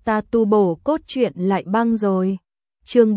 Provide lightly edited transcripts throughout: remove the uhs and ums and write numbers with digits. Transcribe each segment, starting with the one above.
ta tu bổ cốt truyện lại băng rồi. Chương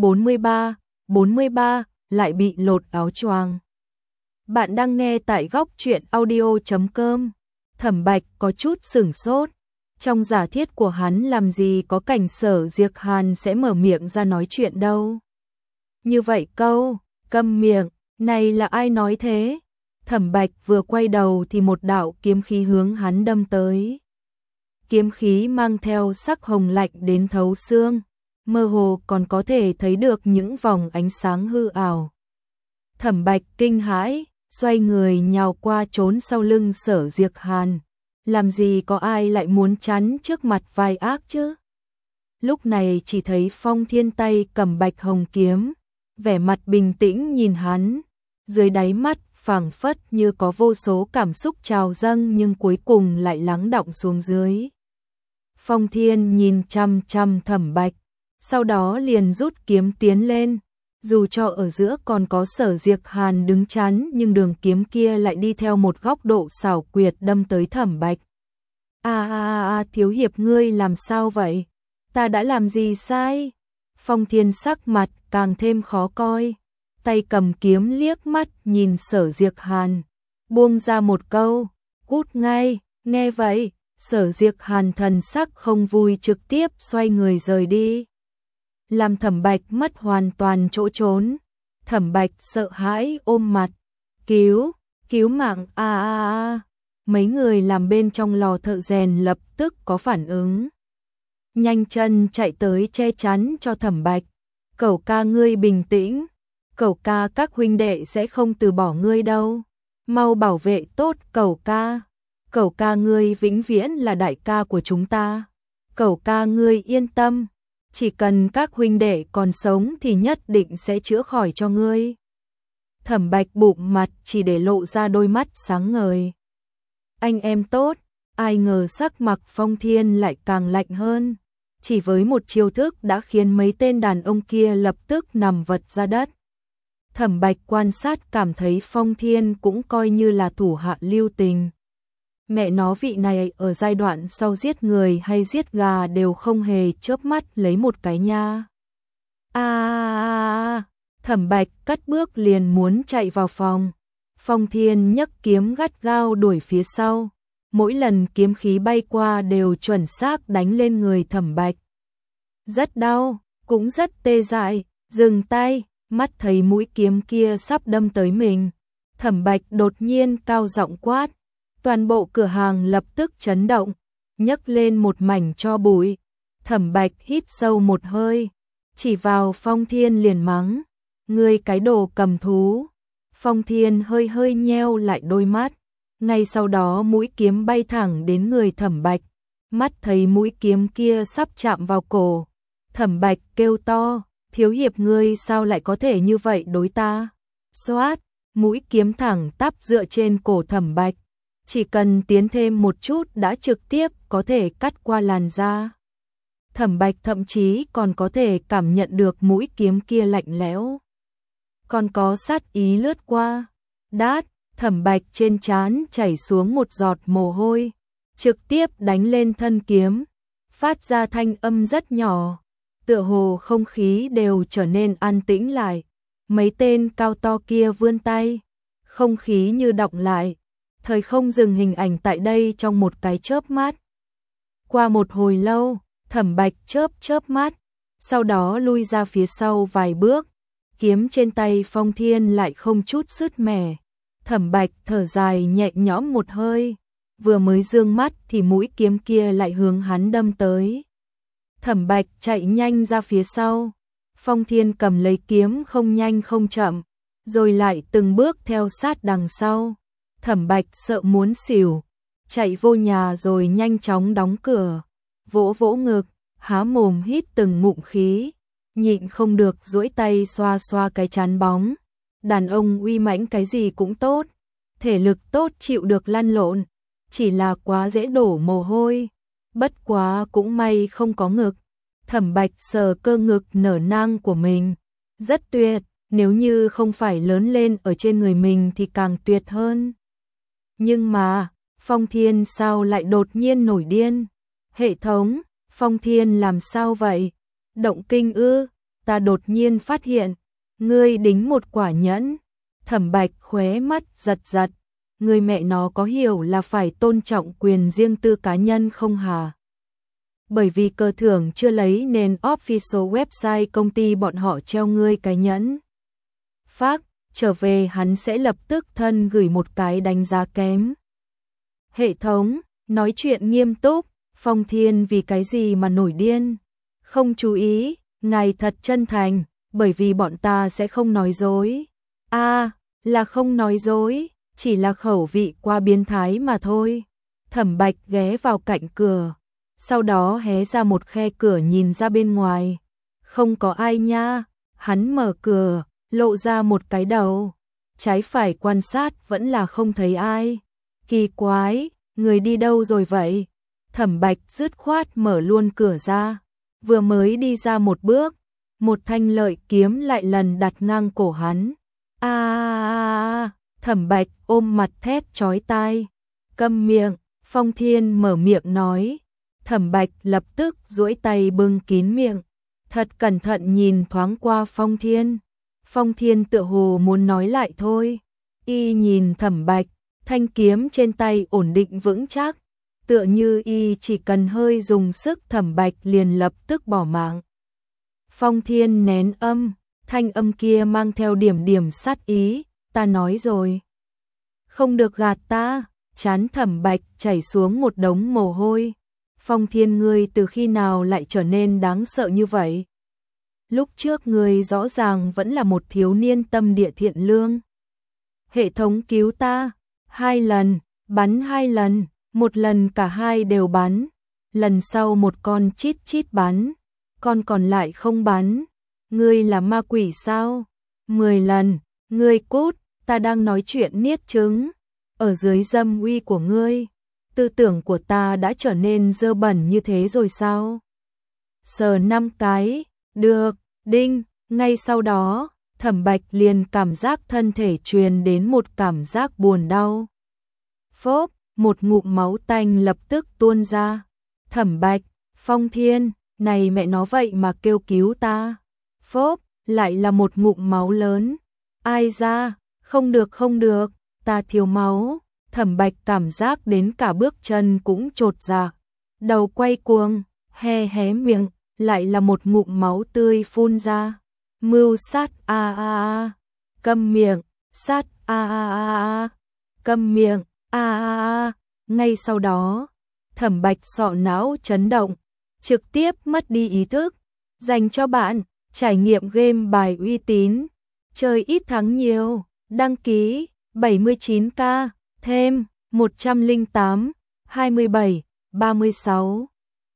43, lại bị lột áo choàng. Bạn đang nghe tại góc truyện audio.com. Thẩm Bạch có chút sửng sốt. Trong giả thiết của hắn làm gì có cảnh Sở Diệc Hàn sẽ mở miệng ra nói chuyện đâu. Như vậy câu, câm miệng, này là ai nói thế? Thẩm Bạch vừa quay đầu thì một đạo kiếm khí hướng hắn đâm tới. Kiếm khí mang theo sắc hồng lạnh đến thấu xương, mơ hồ còn có thể thấy được những vòng ánh sáng hư ảo. Thẩm Bạch kinh hãi, xoay người nhào qua trốn sau lưng Sở Diệc Hàn. Làm gì có ai lại muốn chắn trước mặt vai ác chứ? Lúc này chỉ thấy Phong Thiên tay cầm bạch hồng kiếm, vẻ mặt bình tĩnh nhìn hắn, dưới đáy mắt phảng phất như có vô số cảm xúc trào dâng nhưng cuối cùng lại lắng đọng xuống dưới. Phong Thiên nhìn chăm chăm Thẩm Bạch, sau đó liền rút kiếm tiến lên, dù cho ở giữa còn có Sở Diệc Hàn đứng chắn nhưng đường kiếm kia lại đi theo một góc độ xảo quyệt đâm tới Thẩm Bạch. Thiếu hiệp ngươi làm sao vậy? Ta đã làm gì sai? Phong Thiên sắc mặt càng thêm khó coi, tay cầm kiếm liếc mắt nhìn Sở Diệc Hàn, buông ra một câu, cút ngay. Nghe vậy, Sở Diệc Hàn thần sắc không vui trực tiếp xoay người rời đi, làm Thẩm Bạch mất hoàn toàn chỗ trốn. Thẩm Bạch sợ hãi ôm mặt, cứu mạng Mấy người làm bên trong lò thợ rèn lập tức có phản ứng, nhanh chân chạy tới che chắn cho Thẩm Bạch. Cẩu ca ngươi bình tĩnh, Cẩu ca các huynh đệ sẽ không từ bỏ ngươi đâu, mau bảo vệ tốt Cẩu ca. Cẩu ca ngươi vĩnh viễn là đại ca của chúng ta. Cẩu ca ngươi yên tâm, chỉ cần các huynh đệ còn sống thì nhất định sẽ chữa khỏi cho ngươi. Thẩm Bạch bụm mặt chỉ để lộ ra đôi mắt sáng ngời. Anh em tốt, ai ngờ sắc mặt Phong Thiên lại càng lạnh hơn. Chỉ với một chiêu thức đã khiến mấy tên đàn ông kia lập tức nằm vật ra đất. Thẩm Bạch quan sát cảm thấy Phong Thiên cũng coi như là thủ hạ lưu tình. Mẹ nó vị này ở giai đoạn sau giết người hay giết gà đều không hề chớp mắt lấy một cái nha. Thẩm Bạch cất bước liền muốn chạy vào phòng. Phong Thiên nhấc kiếm gắt gao đuổi phía sau. Mỗi lần kiếm khí bay qua đều chuẩn xác đánh lên người Thẩm Bạch. Rất đau, cũng rất tê dại, dừng tay, mắt thấy mũi kiếm kia sắp đâm tới mình. Thẩm Bạch đột nhiên cao giọng quát. Toàn bộ cửa hàng lập tức chấn động, nhấc lên một mảnh tro bụi. Thẩm Bạch hít sâu một hơi, chỉ vào Phong Thiên liền mắng, ngươi cái đồ cầm thú. Phong Thiên hơi nheo lại đôi mắt, ngay sau đó mũi kiếm bay thẳng đến người Thẩm Bạch, mắt thấy mũi kiếm kia sắp chạm vào cổ. Thẩm Bạch kêu to, thiếu hiệp ngươi sao lại có thể như vậy đối ta? Xoát, mũi kiếm thẳng tắp dựa trên cổ Thẩm Bạch. Chỉ cần tiến thêm một chút đã trực tiếp có thể cắt qua làn da. Thẩm Bạch thậm chí còn có thể cảm nhận được mũi kiếm kia lạnh lẽo, còn có sát ý lướt qua. Đát, Thẩm Bạch trên trán chảy xuống một giọt mồ hôi, trực tiếp đánh lên thân kiếm, phát ra thanh âm rất nhỏ, tựa hồ không khí đều trở nên an tĩnh lại. Mấy tên cao to kia vươn tay, không khí như đọng lại. Thời không dừng hình ảnh tại đây trong một cái chớp mắt. Qua một hồi lâu, Thẩm Bạch chớp mắt, sau đó lui ra phía sau vài bước, kiếm trên tay Phong Thiên lại không chút sứt mẻ. Thẩm Bạch thở dài nhẹ nhõm một hơi, vừa mới dương mắt thì mũi kiếm kia lại hướng hắn đâm tới. Thẩm Bạch chạy nhanh ra phía sau, Phong Thiên cầm lấy kiếm không nhanh không chậm, rồi lại từng bước theo sát đằng sau. Thẩm Bạch sợ muốn xỉu, chạy vô nhà rồi nhanh chóng đóng cửa, vỗ ngực, há mồm hít từng ngụm khí, nhịn không được duỗi tay xoa xoa cái trán bóng. Đàn ông uy mãnh cái gì cũng tốt, thể lực tốt chịu được lăn lộn, chỉ là quá dễ đổ mồ hôi. Bất quá cũng may không có ngực. Thẩm Bạch sờ cơ ngực nở nang của mình, rất tuyệt, nếu như không phải lớn lên ở trên người mình thì càng tuyệt hơn. Nhưng mà, Phong Thiên sao lại đột nhiên nổi điên? Hệ thống, Phong Thiên làm sao vậy? Động kinh ư? Ta đột nhiên phát hiện, ngươi đính một quả nhẫn. Thẩm Bạch khóe mắt giật giật, người mẹ nó có hiểu là phải tôn trọng quyền riêng tư cá nhân không hả? Bởi vì cờ thưởng chưa lấy nên official website công ty bọn họ treo ngươi cái nhẫn. Phác, trở về hắn sẽ lập tức thân gửi một cái đánh giá kém. Hệ thống, nói chuyện nghiêm túc, Phong Thiên vì cái gì mà nổi điên? Không chú ý, ngài thật chân thành, bởi vì bọn ta sẽ không nói dối. Là không nói dối, chỉ là khẩu vị quá biến thái mà thôi. Thẩm Bạch ghé vào cạnh cửa, sau đó hé ra một khe cửa nhìn ra bên ngoài. Không có ai nha, hắn mở cửa, lộ ra một cái đầu. Trái phải quan sát vẫn là không thấy ai. Kỳ quái, người đi đâu rồi vậy? Thẩm Bạch dứt khoát mở luôn cửa ra. Vừa mới đi ra một bước, một thanh lợi kiếm lại lần đặt ngang cổ hắn. Thẩm Bạch ôm mặt thét chói tai. Câm miệng, Phong Thiên mở miệng nói. Thẩm Bạch lập tức duỗi tay bưng kín miệng, thật cẩn thận nhìn thoáng qua Phong Thiên. Phong Thiên tựa hồ muốn nói lại thôi. Y nhìn Thẩm Bạch, thanh kiếm trên tay ổn định vững chắc, tựa như y chỉ cần hơi dùng sức Thẩm Bạch liền lập tức bỏ mạng. Phong Thiên nén âm, thanh âm kia mang theo điểm điểm sát ý, ta nói rồi. Không được gạt ta, trán Thẩm Bạch chảy xuống một đống mồ hôi. Phong Thiên ngươi từ khi nào lại trở nên đáng sợ như vậy? Lúc trước ngươi rõ ràng vẫn là một thiếu niên tâm địa thiện lương. Hệ thống cứu ta, 2 lần, bắn 2 lần, một lần cả hai đều bắn. Lần sau một con chít chít bắn, con còn lại không bắn. Ngươi là ma quỷ sao? 10 lần, ngươi cút, ta đang nói chuyện niết trứng. Ở dưới dâm uy của ngươi, tư tưởng của ta đã trở nên dơ bẩn như thế rồi sao? Sờ 5 cái, được, đinh, ngay sau đó, Thẩm Bạch liền cảm giác thân thể truyền đến một cảm giác buồn đau. Phốp, một ngụm máu tanh lập tức tuôn ra. Thẩm Bạch, Phong Thiên, này mẹ nó vậy mà kêu cứu ta. Phốp, lại là một ngụm máu lớn. Ai ra, không được, ta thiếu máu. Thẩm Bạch cảm giác đến cả bước chân cũng chột dạ, đầu quay cuồng, hé miệng, lại là một ngụm máu tươi phun ra. Mưu sát câm miệng, sát câm miệng, Ngay sau đó, Thẩm Bạch sọ não chấn động, trực tiếp mất đi ý thức. Dành cho bạn, trải nghiệm game bài uy tín, chơi ít thắng nhiều, đăng ký 79k, thêm 108, 27, 36.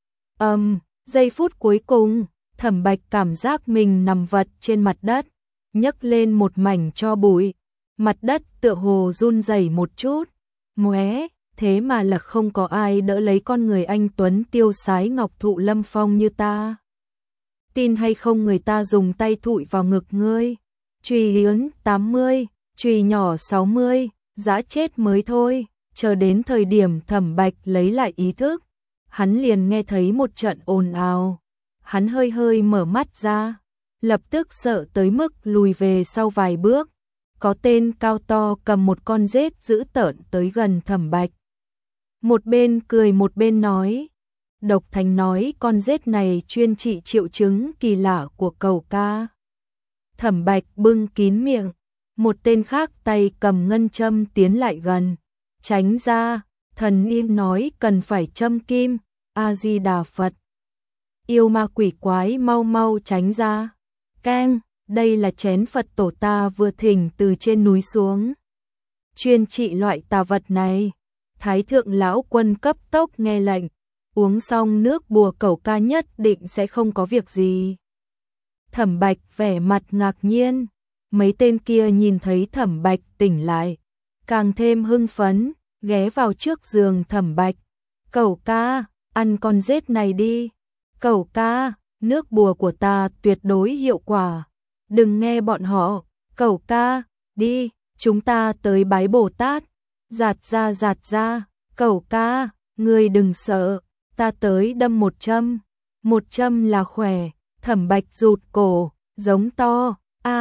Giây phút cuối cùng, Thẩm Bạch cảm giác mình nằm vật trên mặt đất, nhấc lên một mảnh tro bụi, mặt đất tựa hồ run rẩy một chút. Móe, thế mà là không có ai đỡ lấy con người anh tuấn tiêu sái ngọc thụ lâm phong như ta. Tin hay không người ta dùng tay thụi vào ngực ngươi. Chùy lớn 80, chùy nhỏ 60, dã chết mới thôi. Chờ đến thời điểm Thẩm Bạch lấy lại ý thức, hắn liền nghe thấy một trận ồn ào. Hắn hơi mở mắt ra, lập tức sợ tới mức lùi về sau vài bước. Có tên cao to cầm một con rết dữ tợn tới gần Thẩm Bạch. Một bên cười một bên nói. Độc Thành nói con rết này chuyên trị triệu chứng kỳ lạ của cẩu ca. Thẩm Bạch bưng kín miệng, một tên khác tay cầm ngân châm tiến lại gần. Tránh ra, thần yên nói cần phải châm kim, A-di-đà Phật. Yêu ma quỷ quái mau mau tránh ra. Keng, đây là chén Phật tổ ta vừa thỉnh từ trên núi xuống. Chuyên trị loại tà vật này. Thái thượng lão quân cấp tốc nghe lệnh, uống xong nước bùa cẩu ca nhất định sẽ không có việc gì. Thẩm Bạch vẻ mặt ngạc nhiên, mấy tên kia nhìn thấy Thẩm Bạch tỉnh lại, càng thêm hưng phấn, ghé vào trước giường Thẩm Bạch. Cẩu ca, ăn con rết này đi. Cẩu ca, nước bùa của ta tuyệt đối hiệu quả. Đừng nghe bọn họ. Cẩu ca, đi, chúng ta tới bái Bồ Tát. Giạt ra. Cẩu ca, ngươi đừng sợ, ta tới đâm một châm. một châm là khỏe, Thẩm Bạch rụt cổ, giống to,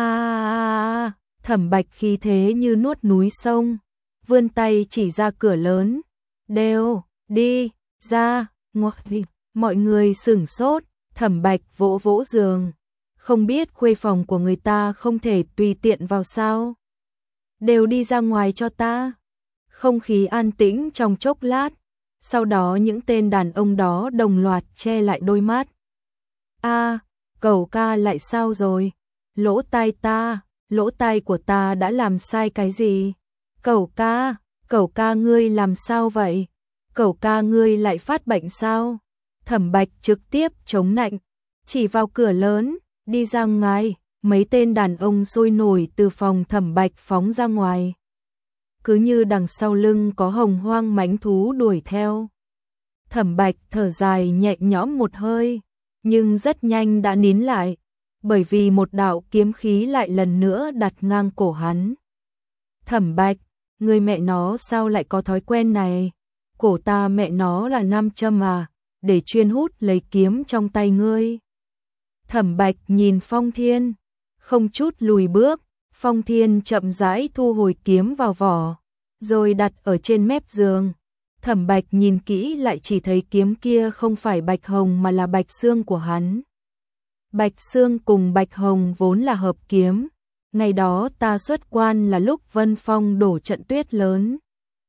Thẩm Bạch khí thế như nuốt núi sông, vươn tay chỉ ra cửa lớn, đều, đi, ra, mọi người sửng sốt, Thẩm Bạch vỗ vỗ giường, không biết khuê phòng của người ta không thể tùy tiện vào sao. Đều đi ra ngoài cho ta. Không khí an tĩnh trong chốc lát, sau đó những tên đàn ông đó đồng loạt che lại đôi mắt. Cẩu ca lại sao rồi? Lỗ tai của ta đã làm sai cái gì? Cẩu ca ngươi làm sao vậy? Cẩu ca ngươi lại phát bệnh sao? Thẩm Bạch trực tiếp chống nạnh, chỉ vào cửa lớn, đi ra ngoài, mấy tên đàn ông sôi nổi từ phòng Thẩm Bạch phóng ra ngoài. Cứ như đằng sau lưng có hồng hoang mãnh thú đuổi theo. Thẩm Bạch thở dài nhẹ nhõm một hơi, nhưng rất nhanh đã nín lại, bởi vì một đạo kiếm khí lại lần nữa đặt ngang cổ hắn. Thẩm Bạch, người mẹ nó sao lại có thói quen này? Cổ ta mẹ nó là nam châm à, để chuyên hút lấy kiếm trong tay ngươi. Thẩm Bạch nhìn Phong Thiên, không chút lùi bước, Phong Thiên chậm rãi thu hồi kiếm vào vỏ, rồi đặt ở trên mép giường. Thẩm Bạch nhìn kỹ lại chỉ thấy kiếm kia không phải bạch hồng mà là bạch xương của hắn. Bạch xương cùng bạch hồng vốn là hợp kiếm. Ngày đó ta xuất quan là lúc Vân Phong đổ trận tuyết lớn.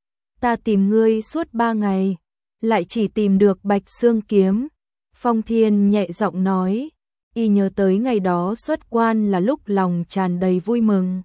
Ta tìm ngươi suốt 3 ngày, lại chỉ tìm được bạch xương kiếm. Phong Thiên nhẹ giọng nói, y nhớ tới ngày đó xuất quan là lúc lòng tràn đầy vui mừng.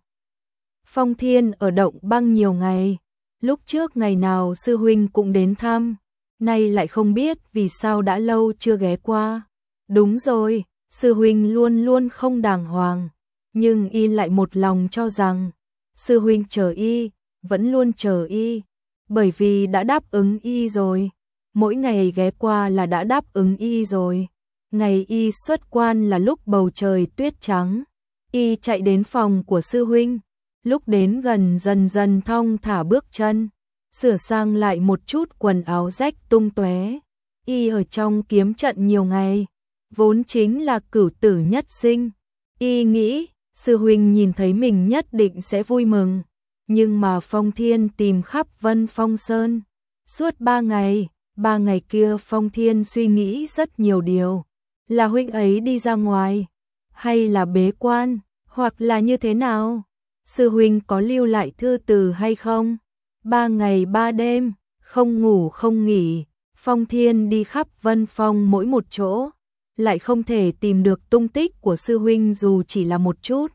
Phong Thiên ở Động Băng nhiều ngày, lúc trước ngày nào sư huynh cũng đến thăm, nay lại không biết vì sao đã lâu chưa ghé qua. Đúng rồi, sư huynh luôn luôn không đàng hoàng, nhưng y lại một lòng cho rằng sư huynh chờ y, vẫn luôn chờ y, bởi vì đã đáp ứng y rồi. Mỗi ngày ghé qua là đã đáp ứng y rồi. Ngày y xuất quan là lúc bầu trời tuyết trắng, y chạy đến phòng của sư huynh, lúc đến gần dần dần thong thả bước chân, sửa sang lại một chút quần áo rách tung tóe. Y ở trong kiếm trận nhiều ngày, vốn chính là cửu tử nhất sinh. Y nghĩ sư huynh nhìn thấy mình nhất định sẽ vui mừng, nhưng mà Phong Thiên tìm khắp Vân Phong Sơn suốt 3 ngày. 3 ngày kia Phong Thiên suy nghĩ rất nhiều điều. Là huynh ấy đi ra ngoài, hay là bế quan, hoặc là như thế nào? Sư huynh có lưu lại thư từ hay không? 3 ngày 3 đêm, không ngủ không nghỉ, Phong Thiên đi khắp Vân Phong mỗi một chỗ, lại không thể tìm được tung tích của sư huynh dù chỉ là một chút.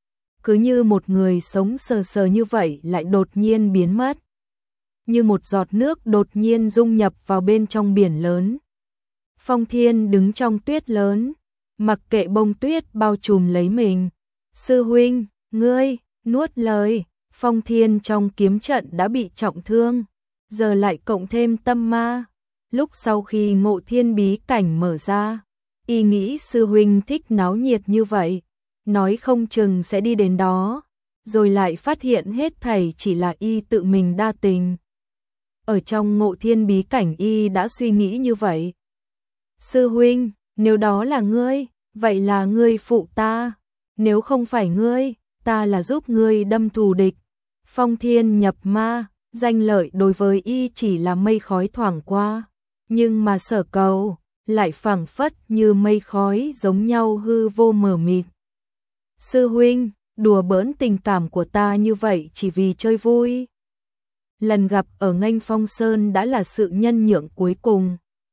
Cứ như một người sống sờ sờ như vậy lại đột nhiên biến mất. Như một giọt nước đột nhiên dung nhập vào bên trong biển lớn. Phong Thiên đứng trong tuyết lớn, mặc kệ bông tuyết bao trùm lấy mình. Sư huynh, ngươi, nuốt lời. Phong Thiên trong kiếm trận đã bị trọng thương, giờ lại cộng thêm tâm ma. Lúc sau khi Ngộ Thiên bí cảnh mở ra, y nghĩ sư huynh thích náo nhiệt như vậy, nói không chừng sẽ đi đến đó, rồi lại phát hiện hết thảy chỉ là y tự mình đa tình. Ở trong Ngộ Thiên bí cảnh y đã suy nghĩ như vậy. Sư huynh, nếu đó là ngươi, vậy là ngươi phụ ta. Nếu không phải ngươi, ta là giúp ngươi đâm thù địch. Phong Thiên nhập ma, danh lợi đối với y chỉ là mây khói thoảng qua. Nhưng mà sở cầu, lại phảng phất như mây khói giống nhau hư vô mờ mịt. Sư huynh, đùa bỡn tình cảm của ta như vậy chỉ vì chơi vui. Lần gặp ở Nghênh Phong Sơn đã là sự nhân nhượng cuối cùng.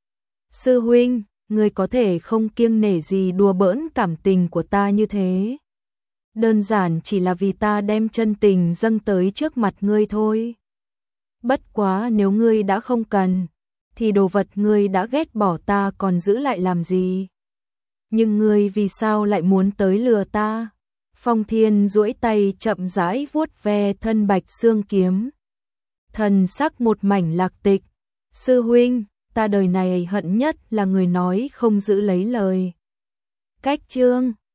Sư huynh, ngươi có thể không kiêng nể gì đùa bỡn cảm tình của ta như thế. Đơn giản chỉ là vì ta đem chân tình dâng tới trước mặt ngươi thôi. Bất quá nếu ngươi đã không cần, thì đồ vật ngươi đã ghét bỏ ta còn giữ lại làm gì? Nhưng ngươi vì sao lại muốn tới lừa ta? Phong Thiên duỗi tay chậm rãi vuốt ve thân bạch xương kiếm. Thần sắc một mảnh lạc tịch. Sư huynh, ta đời này hận nhất là người nói không giữ lấy lời. Cách chương